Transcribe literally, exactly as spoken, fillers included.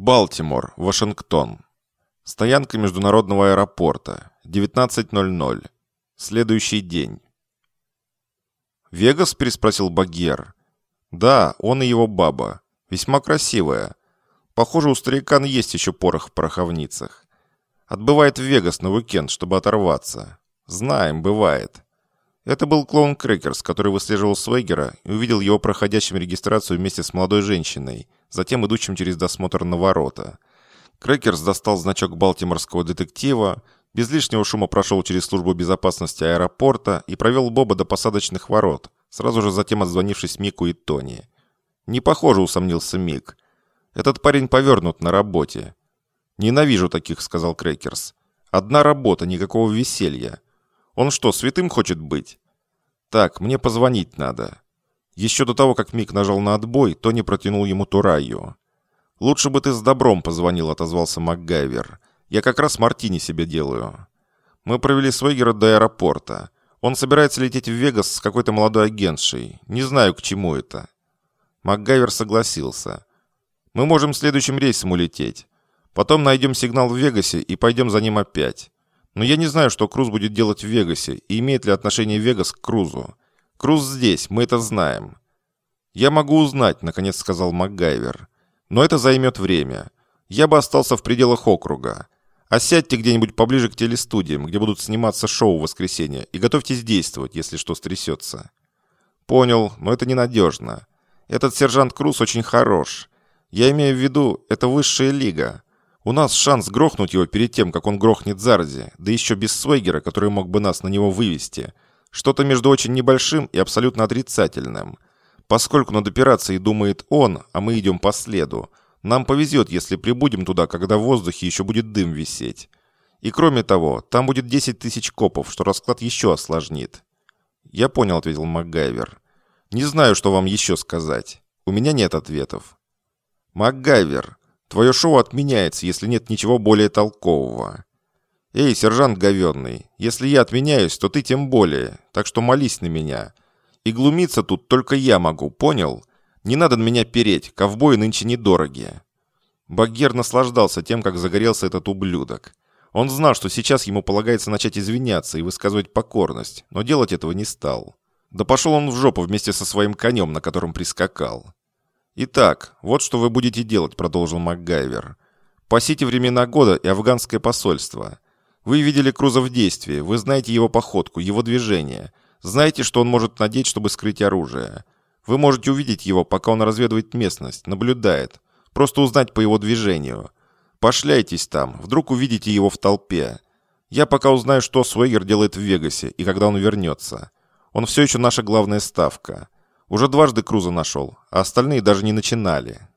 Балтимор, Вашингтон. Стоянка международного аэропорта. девятнадцать ноль ноль. Следующий день. «Вегас?» – переспросил Багьер. «Да, он и его баба. Весьма красивая. Похоже, у старика есть еще порох в пороховницах. Отбывает в Вегас на уикенд, чтобы оторваться. Знаем, бывает». Это был клоун Крекерс, который выслеживал Свегера и увидел его проходящим регистрацию вместе с молодой женщиной, затем идущим через досмотр на ворота. Крекерс достал значок балтиморского детектива, без лишнего шума прошел через службу безопасности аэропорта и провел Боба до посадочных ворот, сразу же затем отзвонившись Мику и Тони. «Не похоже», — усомнился Мик. «Этот парень повернут на работе». «Ненавижу таких», — сказал Крекерс. «Одна работа, никакого веселья. Он что, святым хочет быть?» «Так, мне позвонить надо». Еще до того, как Мик нажал на отбой, Тони протянул ему Тураю. «Лучше бы ты с добром позвонил», — отозвался МакГайвер. «Я как раз мартини себе делаю». «Мы провели Свегера до аэропорта. Он собирается лететь в Вегас с какой-то молодой агентшей. Не знаю, к чему это». МакГайвер согласился. «Мы можем следующим рейсом улететь. Потом найдем сигнал в Вегасе и пойдем за ним опять. Но я не знаю, что Круз будет делать в Вегасе и имеет ли отношение Вегас к Крузу. Круз здесь, мы это знаем». «Я могу узнать», — наконец сказал МакГайвер. «Но это займет время. Я бы остался в пределах округа. А сядьте где-нибудь поближе к телестудиям, где будут сниматься шоу в воскресенье, и готовьтесь действовать, если что стрясется». «Понял, но это ненадежно. Этот сержант Круз очень хорош. Я имею в виду, это высшая лига. У нас шанс грохнуть его перед тем, как он грохнет Зарзи, да еще без Свегера, который мог бы нас на него вывести. Что-то между очень небольшим и абсолютно отрицательным. Поскольку над операцией думает он, а мы идем по следу, нам повезет, если прибудем туда, когда в воздухе еще будет дым висеть. И кроме того, там будет десять тысяч копов, что расклад еще осложнит». «Я понял», — ответил МакГайвер. «Не знаю, что вам еще сказать. У меня нет ответов». «МакГайвер, твое шоу отменяется, если нет ничего более толкового». «Эй, сержант говенный, если я отменяюсь, то ты тем более, так что молись на меня. И глумиться тут только я могу, понял? Не надо на меня переть, ковбои нынче недорогие». Багьер наслаждался тем, как загорелся этот ублюдок. Он знал, что сейчас ему полагается начать извиняться и высказывать покорность, но делать этого не стал. Да пошел он в жопу вместе со своим конем, на котором прискакал. «Итак, вот что вы будете делать», — продолжил МакГайвер. «Пасите времена года и афганское посольство. Вы видели Круза в действии, вы знаете его походку, его движение. Знаете, что он может надеть, чтобы скрыть оружие. Вы можете увидеть его, пока он разведывает местность, наблюдает. Просто узнать по его движению. Пошляйтесь там, вдруг увидите его в толпе. Я пока узнаю, что Свегер делает в Вегасе и когда он вернется. Он все еще наша главная ставка. Уже дважды Круза нашел, а остальные даже не начинали».